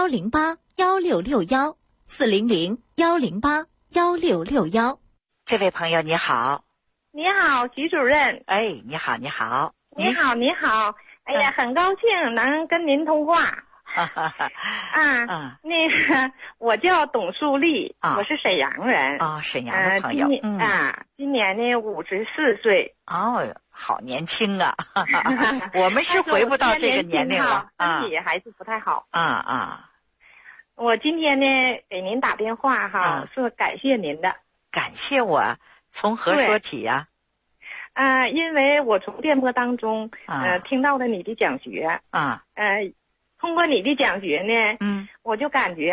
1081661，400-108-1661。 这位朋友你好。 你好，徐主任。 哎，你好，你好。 你好，你好。哎呀，很高兴能跟您通话。那个我叫董淑丽，我是沈阳人。 沈阳的朋友。 今年呢54岁。 好年轻啊！我们是回不到这个年龄了， 身体还是不太好。 我今天呢给您打电话是感谢您的。 感谢我？从何说起呀？ 因为我从电波当中听到了你的讲学。通过你的讲学呢，我就感觉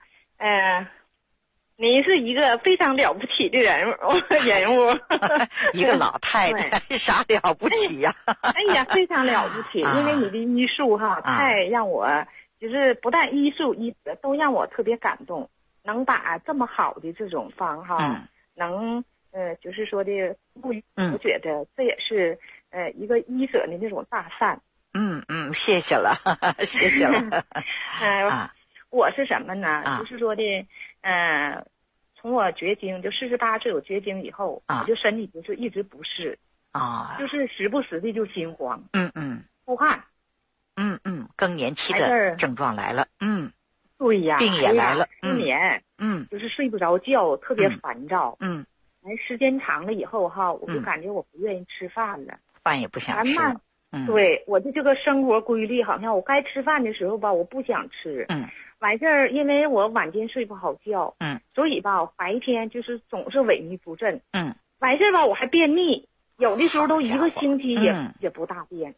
您是一个非常了不起的人物。 一个老太太啥了不起呀？ 哎呀，非常了不起，因为你的医术太让我就是不但医术医德都让我特别感动，能把这么好的这种方能就是说的我觉得这也是一个医者的那种大善。 谢谢了，谢谢了。 我是什么呢？就是说的从我绝经就48岁我绝经以后，我就身体就是一直不适就是时不时的就心慌，出汗， 更年期的症状来了， 对呀， 病也来了， 失眠，就是睡不着觉，特别烦躁，时间长了以后我就感觉我不愿意吃饭了， 饭也不想吃了。 对，我的这个生活规律好像我该吃饭的时候我不想吃，完事儿因为我晚间睡不好觉，所以白天就是总是萎靡不振，完事儿我还便秘，有的时候都一个星期也不大便，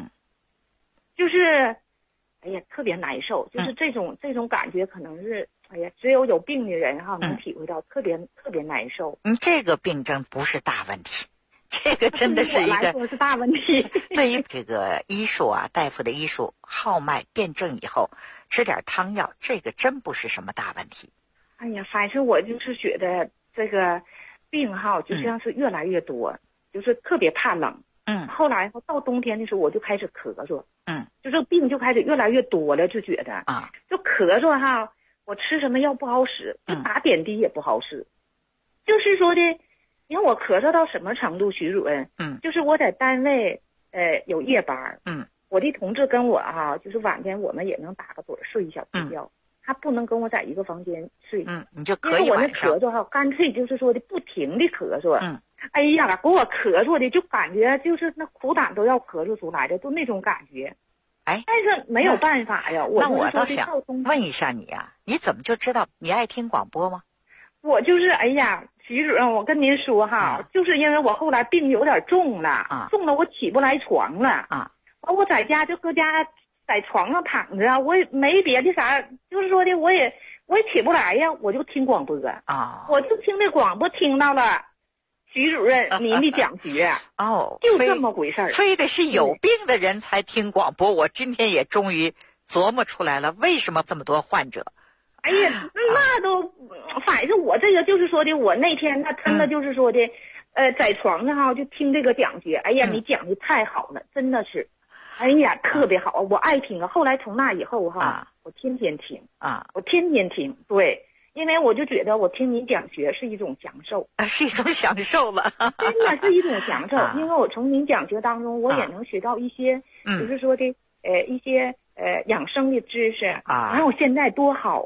就是哎呀特别难受，就是这种感觉可能是只有病的人能体会到，特别难受。 这个病症不是大问题。这个真的是一个是大问题。 对于这个医术大夫的医术号脉辩证以后，吃点汤药，这个真不是什么大问题。 哎呀，反正我就是觉得这个病就像是越来越多，就是特别怕冷。后来到冬天的时候我就开始咳嗽。就这病就开始越来越多了，就觉得就咳嗽我吃什么药不好使，就打点滴也不好使。就是说的你看我咳嗽到什么程度，徐主任？就是我在单位有夜班，我的同志跟我就是晚间我们也能打个盹睡一小觉，他不能跟我在一个房间睡， 你就可以晚上。 因为我那咳嗽干脆就是说的不停的咳嗽，哎呀，给我咳嗽的就感觉就是那苦胆都要咳嗽出来的，就那种感觉。但是没有办法呀。 那我倒想问一下你你怎么就知道你爱听广播吗？ 我就是徐主任，我跟您说就是因为我后来病有点重了，重了我起不来床了我在家就搁家在床上躺着，我也没别的啥，就是说的我也起不来呀，我就听广播我就听那广播听到了徐主任您的讲学就这么回事儿。 非得是有病的人才听广播，我今天也终于琢磨出来了，为什么这么多患者。 哎呀，那都反正我这个就是说的，我那天真的就是说的在床上就听这个讲学，哎呀你讲的太好了，真的是哎呀特别好，我爱听后来从那以后我天天听我天天听。对，因为我就觉得我听您讲学是一种享受是一种享受了真的是一种享受因为我从您讲学当中我也能学到一些就是说的一些养生的知识我现在多好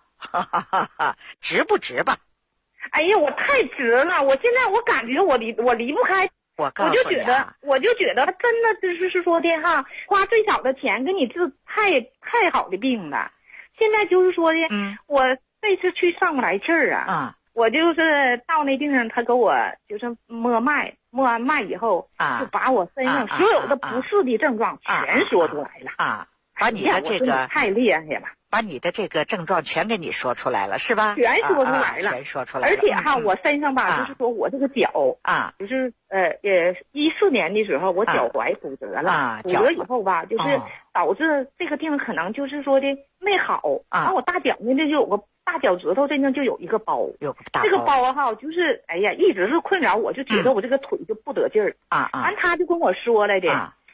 值不值吧？ 哎呀，我太值了！我现在我感觉我离不开， 我就觉得真的就是说的花最少的钱给你治太好的病了。现在就是说的，我这次去上不来气儿我就是到那地方，他给我就是摸脉，摸完脉以后就把我身上所有的不适的症状全说出来了把你的这个太厉害了， 把你的这个症状全给你说出来了，是吧？ 全说出来了， 全说出来了。 而且我身上就是说我这个脚就是14年的时候我脚踝骨折了，骨折以后就是导致这个病可能就是说的没好我大脚那就有个大脚趾头这呢就有一个包，这个包就是哎呀一直是困扰我，就觉得我这个腿就不得劲儿完他就跟我说来的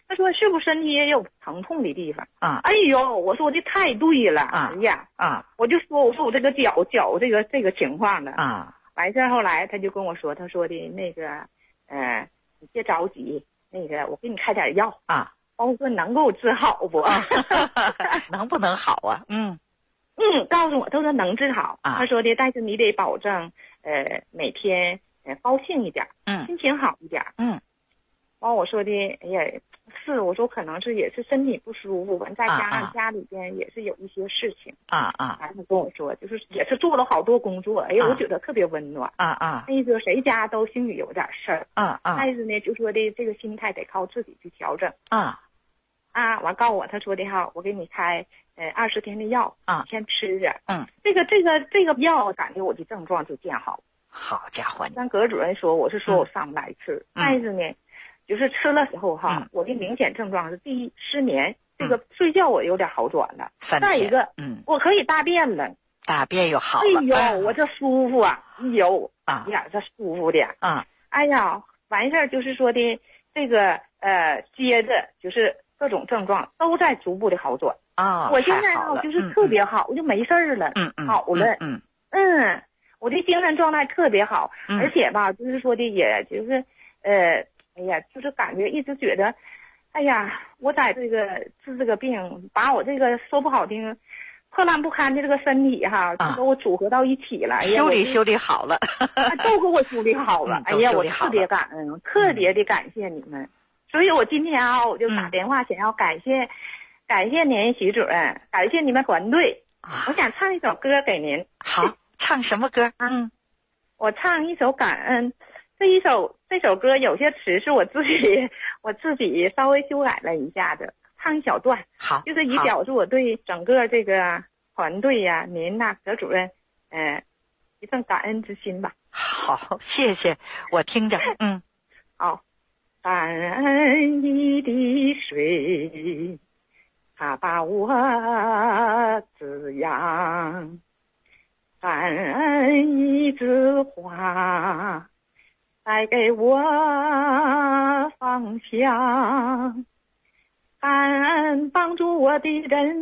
他说是不是身体也有疼痛的地方啊？ 哎呦，我说的太对了啊！哎呀啊！我就说我这个脚这个情况了啊。完事后来他就跟我说，他说的那个你别着急，那个我给你开点药啊。我说能够治好不？ 能不能好啊？ 告诉我他说能治好啊。他说的，但是你得保证每天高兴一点，心情好一点。完我说的，哎呀，是我说可能是也是身体不舒服，完再加上家里边也是有一些事情完他跟我说，就是也是做了好多工作，哎呀，我觉得特别温暖那个谁家都心里有点事儿但是呢，就说的这个心态得靠自己去调整完告诉我，他说的哈，我给你开20天的药先吃着这个药感觉我的症状就见好。 好家伙， 但葛主任说我是说我上不来吃但是呢就是吃了以后哈我的明显症状是第一失眠这个睡觉我有点好转了再一个我可以大便了大便又好了哎呦我这舒服啊哎呦呀这舒服的哎呀完事儿就是说的这个接着就是各种症状都在逐步的好转我现在呢就是特别好我就没事儿了好了我的精神状态特别好而且吧就是说的也就是哎呀就是感觉一直觉得哎呀我在这个治这个病把我这个说不好听破烂不堪的这个身体哈就给我组合到一起了修理好了都给我修理好了哎呀我特别感恩特别的感谢你们所以我今天我就打电话想要感谢您徐主任感谢你们团队我想唱一首歌给您好唱什么歌我唱一首感恩这首歌有些词是我自己稍微修改了一下的唱一小段好就是以表示我对整个这个团队呀您葛主任一份感恩之心吧好谢谢我听着好感恩一滴水它把我滋养感恩一枝花带给我方向感恩帮助我的人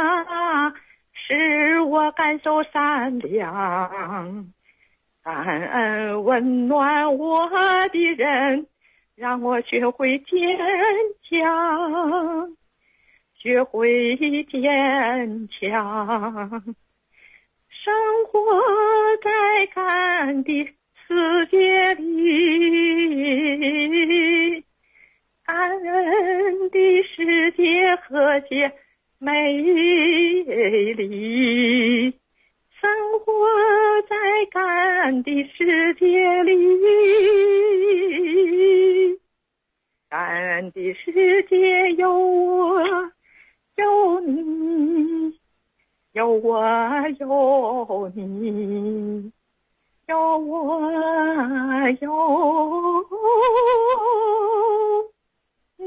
使我感受善良感恩温暖我的人让我学会坚强学会坚强生活在感的世界里感恩的世界和谐美丽生活在感恩的世界里感恩的世界有我有你有我有你有我有你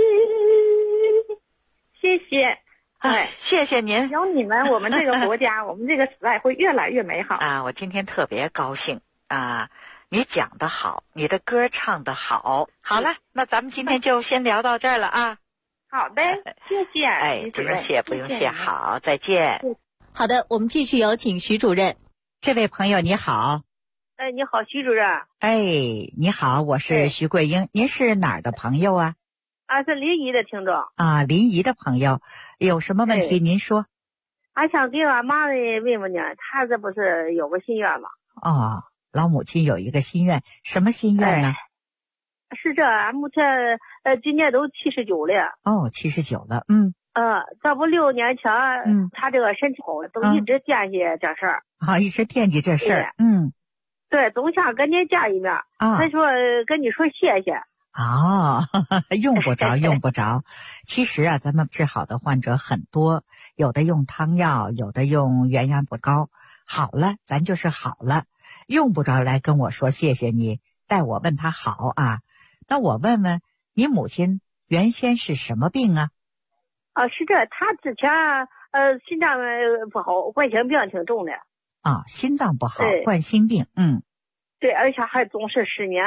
谢谢谢谢您有你们我们这个国家我们这个时代会越来越美好我今天特别高兴你讲得好你的歌唱得好好了那咱们今天就先聊到这儿了好的谢谢不用谢不用谢好再见好的我们继续有请徐主任这位朋友你好你好徐主任你好我是徐桂英您是哪儿的朋友是临沂的听众临沂的朋友有什么问题您说想给俺妈问问呢她这不是有个心愿吗老母亲有一个心愿什么心愿呢是这俺目前今年都79了 79了这不6年前她这个身体好都一直惦记这事儿一直惦记这事儿对总想跟您见一面他说跟你说谢谢用不着用不着其实咱们治好的患者很多有的用汤药有的用元阳补膏好了咱就是好了用不着来跟我说谢谢你带我问他好那我问问你母亲原先是什么病是这她之前心脏不好冠心病挺重的心脏不好冠心病对而且还总是失眠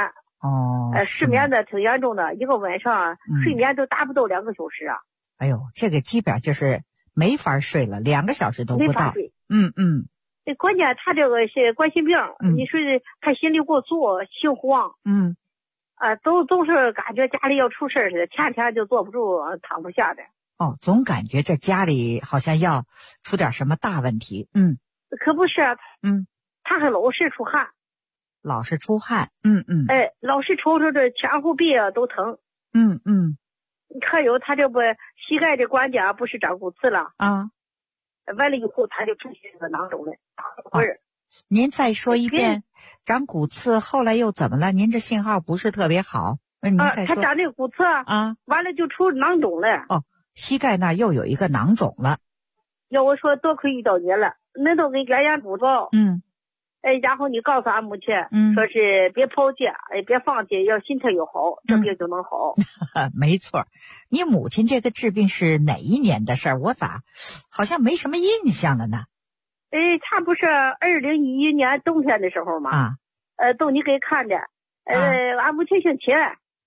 失眠的挺严重的，一个晚上睡眠都达不到2个小时啊。 哎呦，这个基本上就是没法睡了，2个小时都不到。 没法睡。关键他这个是冠心病，你说他心里过速，心慌，总是感觉家里要出事似的，天天就坐不住，躺不下的。 总感觉这家里好像要出点什么大问题。 可不是，他还老是出汗。 老是出汗。 老是瞅瞅这前后背啊都疼。还有他这不膝盖的关节不是长骨刺了啊？完了以后他就出现个囊肿了。 您再说一遍，长骨刺后来又怎么了？您这信号不是特别好。您再说。 他长这个骨刺啊，完了就出囊肿了。 膝盖那又有一个囊肿了。 要我说多亏遇到你了，恁都给原补着。然后你告诉俺母亲，说是别抛弃，别放弃，要心态要好，这病就能好。 没错，你母亲这个治病是哪一年的事儿？我咋好像没什么印象了呢？ 他不是2011年冬天的时候吗？都你给看的。俺母亲姓秦。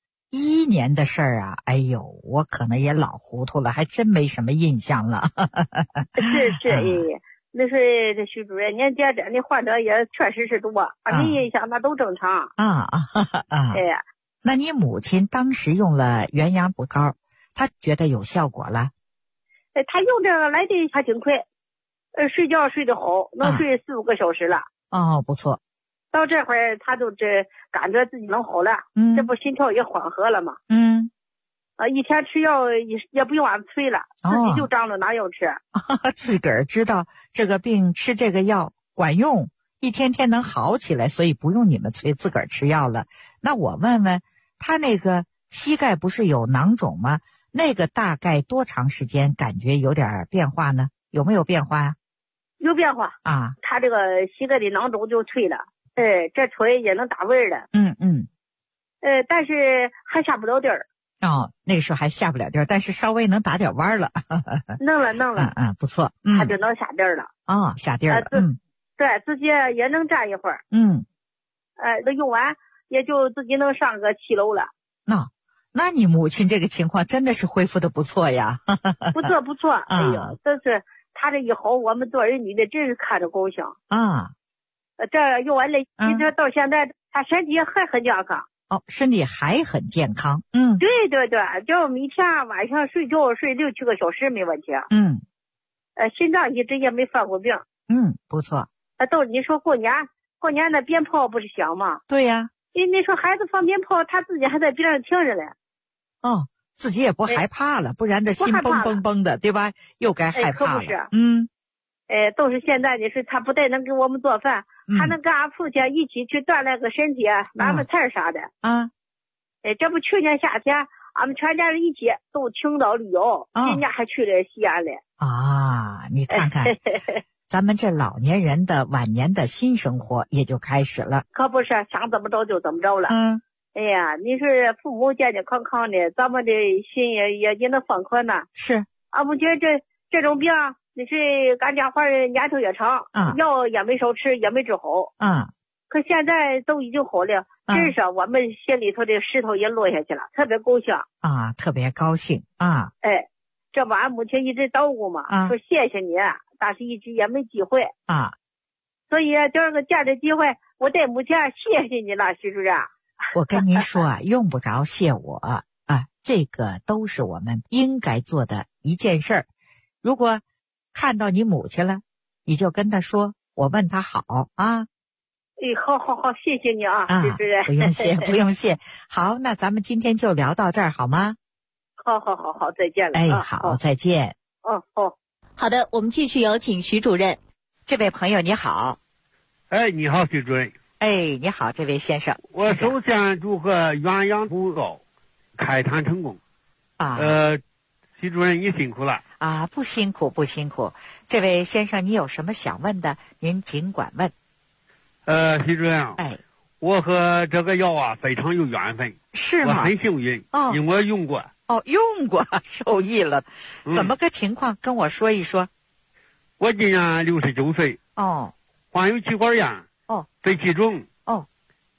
11年的事儿啊，哎呦，我可能也老糊涂了，还真没什么印象了。 是。那是这徐主任，年节这的患者也确实是多，没印象那都正常。 那你母亲当时用了元阳补膏，她觉得有效果了？ 她用这个来的还挺快，睡觉睡得好，能睡4-5个小时了。 不错。 到这会儿她都感觉自己能好了，这不心跳也缓和了吗？一天吃药也不用俺催了，自己就张罗拿药吃。 自个儿知道这个病吃这个药管用，一天天能好起来，所以不用你们催，自个儿吃药了。那我问问他，那个膝盖不是有囊肿吗？那个大概多长时间感觉有点变化呢？有没有变化呀？ 有变化啊，他这个膝盖的囊肿就退了，这出来也能打味儿了。但是还下不了地儿。 那个时候还下不了地儿，但是稍微能打点弯了。 弄了。 不错。 他就能下地儿了。 下地儿了。 对，自己也能站一会儿。都用完也就自己能上个7楼了。 那你母亲这个情况真的是恢复的不错呀。 不错。哎呦，这是他这一好，我们做儿女的真是看着高兴。这用完了，一直到现在，他身体还很健康。 身体还很健康。 对，就每天晚上睡觉睡6-7个小时没问题。心脏一直也没犯过病。 不错。 都你说过年那鞭炮不是响吗？ 对呀。 你说孩子放鞭炮，他自己还在边上听着嘞。 自己也不害怕了，不然这心蹦蹦蹦的，对吧？又该害怕了。 可不是。都是现在的事，他不但能给我们做饭，还能跟俺父亲一起去锻炼个身体，买买菜啥的。这不去年夏天，俺们全家人一起都青岛旅游，今年还去了西安嘞。 你看看，咱们这老年人的晚年的新生活也就开始了。 可不是，想怎么着就怎么着了。哎呀，你说父母健健康康的，咱们的心也能放宽呐。 是。 俺不觉得这种病，你是干家伙年头也长，药也没少吃，也没治好。可现在都已经好了，真是我们心里头的石头也落下去了，特别高兴。 特别高兴。 这不俺母亲一直叨咕嘛，说谢谢你，但是一直也没机会。所以这个借着机会，我带母亲谢谢你了，徐主任。 我跟您说用不着谢我这个都是我们应该做的一件事儿。如果看到你母亲了，你就跟她说，我问她好啊。 好，谢谢你徐主任。 不用谢。好，那咱们今天就聊到这儿好吗？ 好，再见了。 好，再见。 好的，我们继续有请徐主任。 这位朋友你好。 你好，徐主任。 你好，这位先生。 我首先祝贺鸳鸯补膏开坛成功。徐主任你辛苦了。 不辛苦。这位先生，你有什么想问的，您尽管问。 徐主任我和这个药非常有缘分。 是吗？ 我很幸运。因为我用过。 用过，受益了。怎么个情况？跟我说一说。 我今年69岁。 患有气管炎。肺气肿。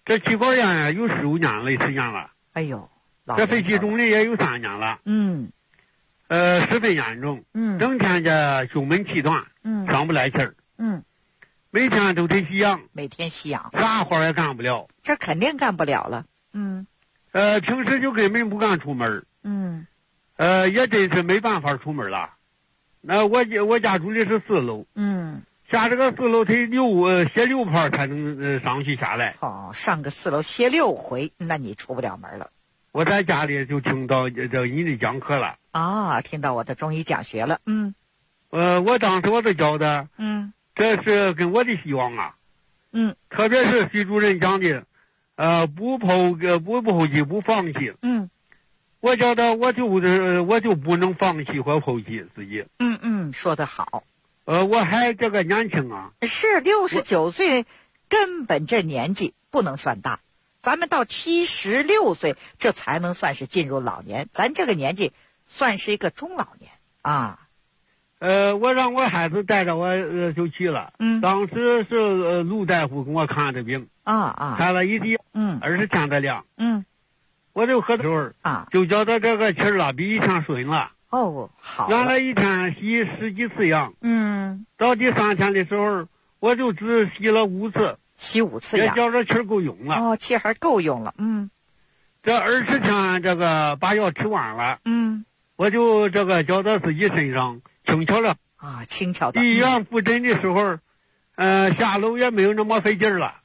这气管炎有15年了时间了。 哎呦， 这肺气肿的也有3年了。十分严重。整天这胸闷气短。上不来气儿。每天都得吸氧。 每天吸氧。 啥活也干不了。 这肯定干不了了。 平时就根本不敢出门。也真是没办法出门了。那我家住的是4楼。下这个4楼，他歇6泡才能上去下来。 上个4楼歇6回，那你出不了门了。 我在家里就听到这你的讲课了。 听到我的中医讲学了。 我当时我都觉得，这是跟我的希望啊。特别是徐主任讲的，不抛弃，不放弃。我觉得我就不能放弃或抛弃自己。 说得好。 我还这个年轻啊。 是69岁，根本这年纪不能算大。咱们到76岁，这才能算是进入老年。咱这个年纪算是一个中老年啊。 我让我孩子带着我就去了。当时是陆大夫给我看的病。看了一天，20天的量。我就喝的时候就觉得这个气儿了比以前顺了。 好。 原来一天吸10几次氧。到第3天的时候，我就只吸了5次。 吸5次氧。 也觉着气儿够用了。 气还够用了。 这20天这个把药吃完了。我就这个觉得自己身上轻巧了。 轻巧的。 医院复诊的时候，下楼也没有那么费劲了。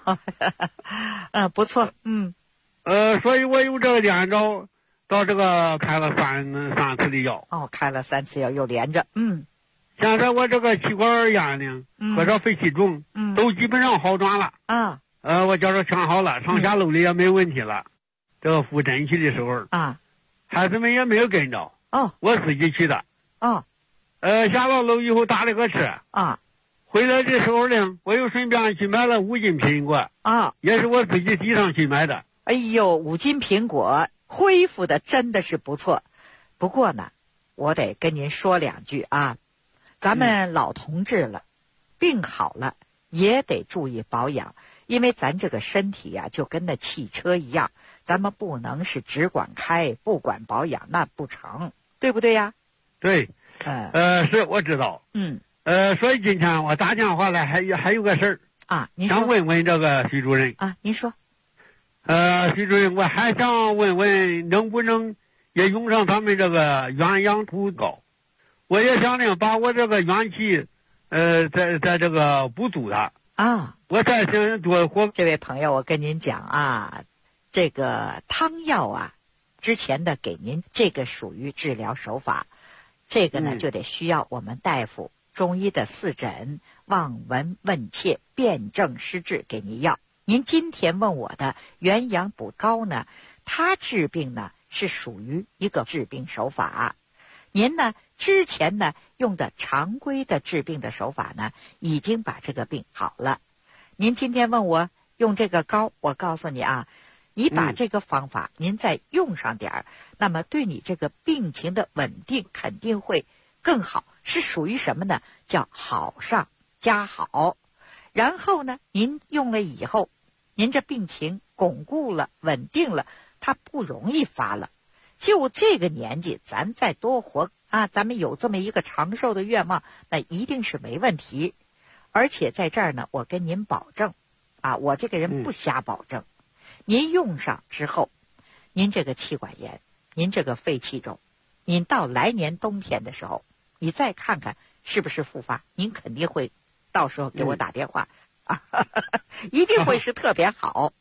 不错。 所以我有这个连着到这个开了三次的药。 开了3次药又连着。 现在我这个气管炎呢，和这肺气肿，都基本上好转了。我觉着全好了，上下楼里也没问题了。这个复诊去的时候，孩子们也没有跟着。我自己去的。下了楼以后打了个车。回来的时候呢，我又顺便去买了5斤苹果。也是我自己地上去买的。 哎呦，5斤苹果恢复的真的是不错。不过呢，我得跟您说2句啊。咱们老同志了，病好了也得注意保养，因为咱这个身体呀，就跟那汽车一样，咱们不能是只管开不管保养，那不成，对不对呀？ 对。是我知道。所以今天我打电话来还有个事儿您说。 想问问这个徐主任您说。 徐主任，我还想问问能不能也用上咱们这个鸳鸯图膏。我也想呢把我这个元气在这个补足它。我再想多活。 这位朋友，我跟您讲这个汤药之前的给您这个属于治疗手法，这个呢就得需要我们大夫中医的4诊望闻问切辨证施治给您药。您今天问我的元阳补膏呢，它治病呢是属于一个治病手法。您呢之前呢用的常规的治病的手法呢，已经把这个病好了。您今天问我用这个膏，我告诉你你把这个方法您再用上点儿，那么对你这个病情的稳定肯定会更好，是属于什么呢？叫好上加好。然后呢，您用了以后，您这病情巩固了稳定了，它不容易发了。就这个年纪咱再多活咱们有这么一个长寿的愿望，那一定是没问题。而且在这儿呢，我跟您保证我这个人不瞎保证。您用上之后，您这个气管炎，您这个肺气肿，您到来年冬天的时候，你再看看是不是复发，您肯定会到时候给我打电话一定会是特别好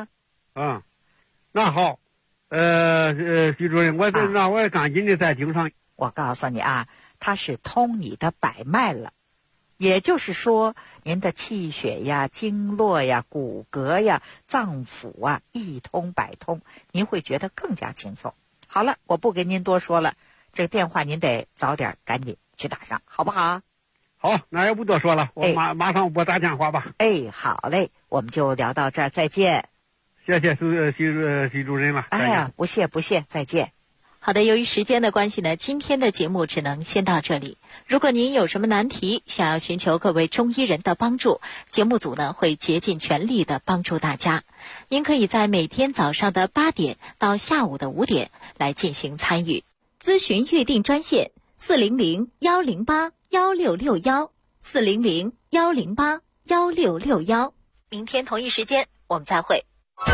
那好，徐主任，那我赶紧的再盯上。 我告诉你它是通你的百脉了。也就是说，您的气血呀、经络呀、骨骼呀、脏腑一通百通，您会觉得更加轻松。好了，我不跟您多说了，这个电话您得早点赶紧去打上，好不好？ 好，那也不多说了，我马上拨打电话吧。 好嘞，我们就聊到这儿，再见。 谢谢徐主任了。 不谢，再见。 好的，由于时间的关系呢，今天的节目只能先到这里。如果您有什么难题，想要寻求各位中医人的帮助，节目组呢会竭尽全力的帮助大家。您可以在每天早上的8点到下午的5点来进行参与。咨询预订专线400-108-1661，400-108-1661。明天同一时间我们再会。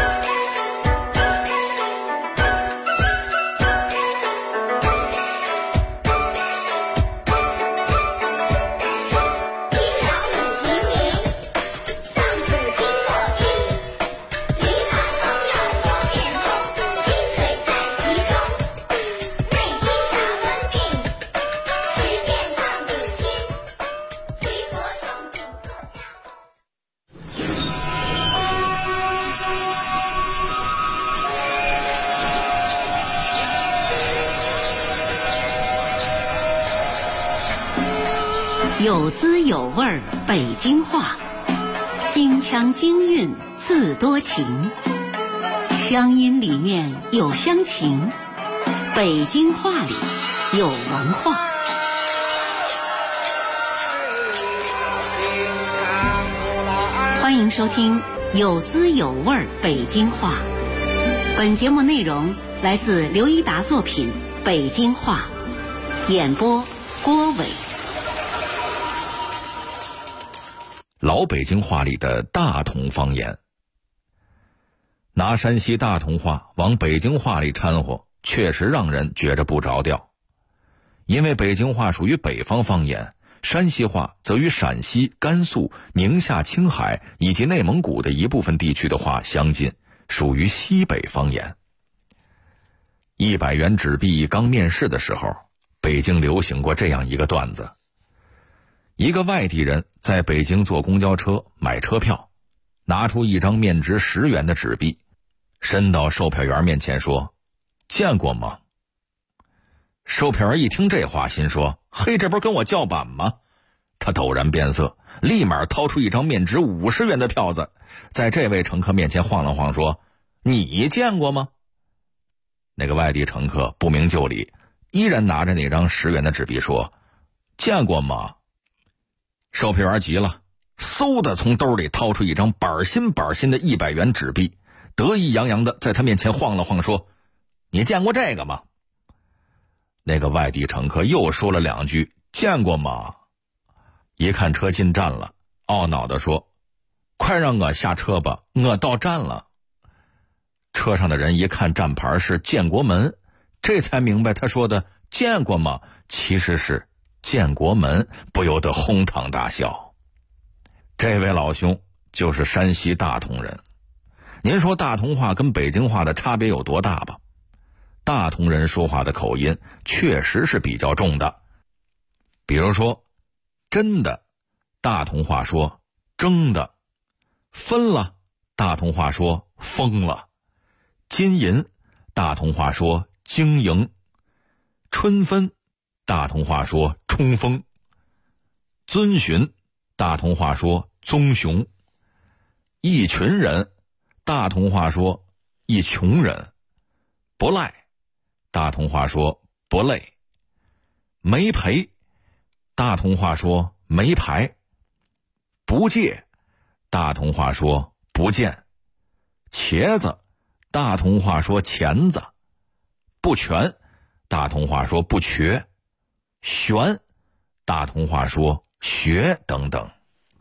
有滋有味儿北京话，京腔京韵自多情，乡音里面有乡情，北京话里有文化。欢迎收听有滋有味儿北京话。本节目内容来自刘一达作品《北京话》，演播郭伟。 老北京话里的大同方言，拿山西大同话往北京话里掺和，确实让人觉着不着调。因为北京话属于北方方言，山西话则与陕西、甘肃、宁夏、青海以及内蒙古的一部分地区的话相近，属于西北方言。100元纸币刚面世的时候，北京流行过这样一个段子。一个外地人在北京坐公交车买车票，拿出一张面值10元的纸币，伸到售票员面前说：“见过吗？”售票员一听这话，心说：“嘿，这不是跟我叫板吗？”他陡然变色，立马掏出一张面值50元的票子，在这位乘客面前晃了晃，说：“你见过吗？”那个外地乘客不明就里，依然拿着那张10元的纸币说：“见过吗？”售票员急了，嗖的从兜里掏出一张板新的100元纸币，得意洋洋的在他面前晃了晃，说：“你见过这个吗？”那个外地乘客又说了2句：“见过吗？”一看车进站了，懊恼地说：“快让我下车吧，我到站了。”车上的人一看站牌是建国门，这才明白他说的“见过吗”其实是建国门，不由得哄堂大笑。这位老兄就是山西大同人。您说大同话跟北京话的差别有多大吧？大同人说话的口音确实是比较重的。比如说真的，大同话说争的；分了，大同话说疯了；金银，大同话说经营；春分，大同话说冲锋；遵循，大同话说棕熊；一群人，大同话说一穷人；不赖，大同话说不累；没赔，大同话说没牌；不借，大同话说不见；茄子，大同话说钳子；不全，大同话说不瘸；玄，大同话说学等等。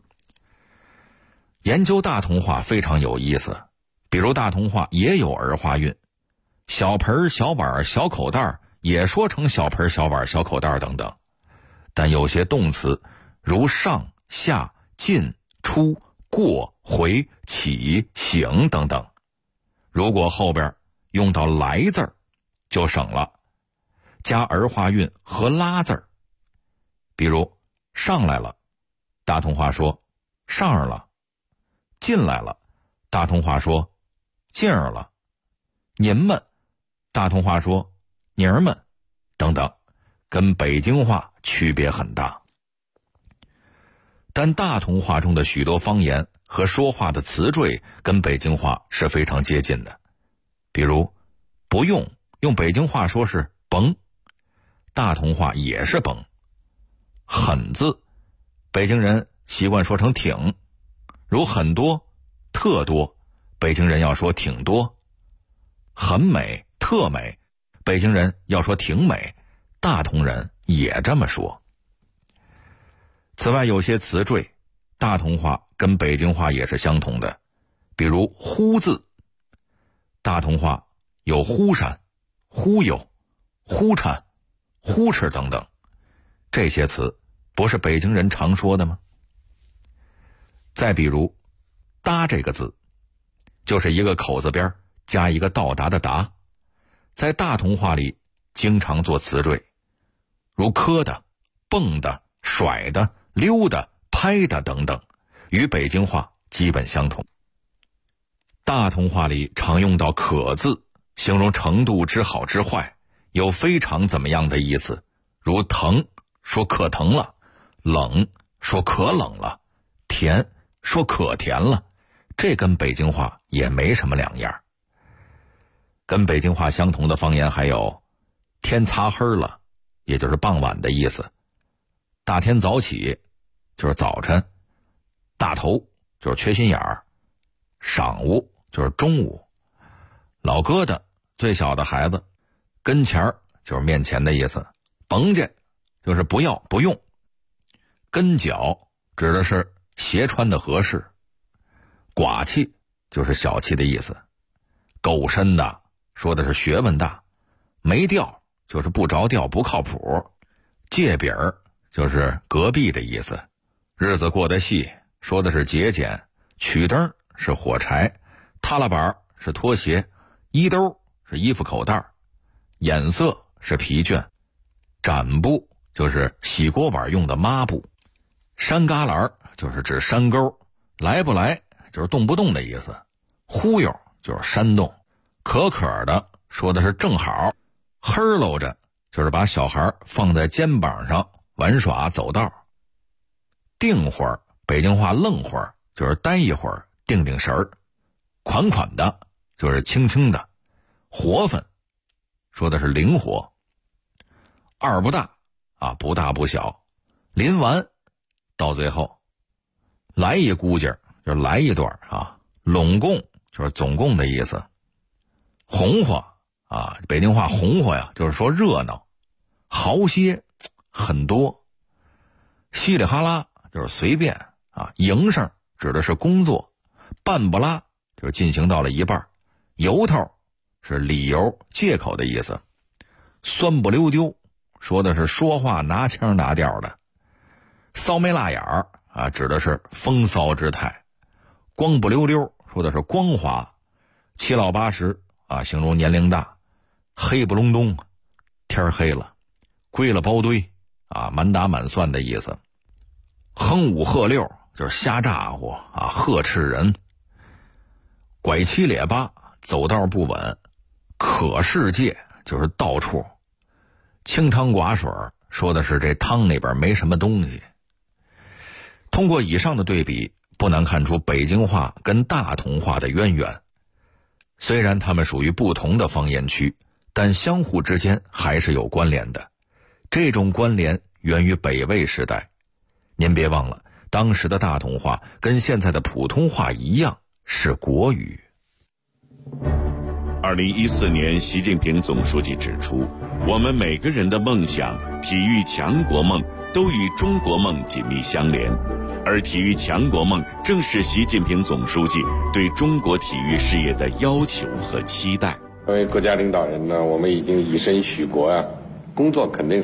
研究大同话非常有意思，比如大同话也有儿化韵，小盆、小碗、小口袋也说成小盆、小碗、小口袋等等。但有些动词如上、下、进、出、过、回、起、醒等等，如果后边用到来字儿就省了，加儿化韵和拉字儿。比如上来了，大同话说上儿了；进来了，大同话说进儿了；您们，大同话说您儿们等等，跟北京话区别很大。但大同话中的许多方言和说话的词缀跟北京话是非常接近的。比如不用，用北京话说是甭，大同话也是甭。很字，北京人习惯说成挺，如很多、特多，北京人要说挺多。很美、特美，北京人要说挺美，大同人也这么说。此外，有些词缀，大同话跟北京话也是相同的，比如忽字，大同话有忽闪、忽悠、忽颤、忽哧等等，这些词不是北京人常说的吗？再比如搭这个字，就是一个口字边加一个到达的达，在大同话里经常做词缀，如磕的、蹦的、甩的、溜的、拍的等等，与北京话基本相同。大同话里常用到可字，形容程度之好之坏，有非常怎么样的意思，如疼说可疼了，冷说可冷了，甜说可甜了，这跟北京话也没什么两样。跟北京话相同的方言还有天擦黑了，也就是傍晚的意思，大天早起就是早晨，大头就是缺心眼儿，晌午就是中午，老疙瘩最小的孩子，跟前儿就是面前的意思，甭介就是不要不用，跟脚指的是鞋穿的合适，寡气就是小气的意思，够深的说的是学问大，没调就是不着调不靠谱，借饼就是隔壁的意思，日子过得细说的是节俭，曲灯是火柴，踏拉板是拖鞋，衣兜是衣服口袋，眼色是疲倦，展布就是洗锅碗用的抹布，山旮旯就是指山沟，来不来就是动不动的意思，忽悠就是煽动，可可的说的是正好，嘿喽着就是把小孩放在肩膀上玩耍走道，定会儿北京话愣会儿就是待一会儿定定神儿，款款的就是轻轻的，活分说的是灵活，二不大啊，不大不小，临完到最后，来一估计就是来一段啊，拢共就是总共的意思，红火啊，北京话红火呀，就是说热闹，豪些很多，稀里哈拉就是随便啊，营生指的是工作，半不拉就是进行到了一半，由头是理由借口的意思，酸不溜丢说的是说话拿腔拿调的，骚眉辣眼儿啊指的是风骚之态，光不溜溜说的是光滑，七老八十啊形容年龄大，黑不隆咚天黑了，归了包堆啊满打满算的意思，哼五喝六就是瞎咋呼啊呵斥人，拐七咧八走道不稳，可世界就是到处，清汤寡水说的是这汤里边没什么东西。通过以上的对比，不难看出北京话跟大同话的渊源。虽然它们属于不同的方言区，但相互之间还是有关联的。这种关联源于北魏时代。您别忘了，当时的大同话跟现在的普通话一样是国语。 2014年，习近平总书记指出，我们每个人的梦想、体育强国梦都与中国梦紧密相连，而体育强国梦正是习近平总书记对中国体育事业的要求和期待。 作为国家领导人呢，我们已经以身许国啊，工作肯定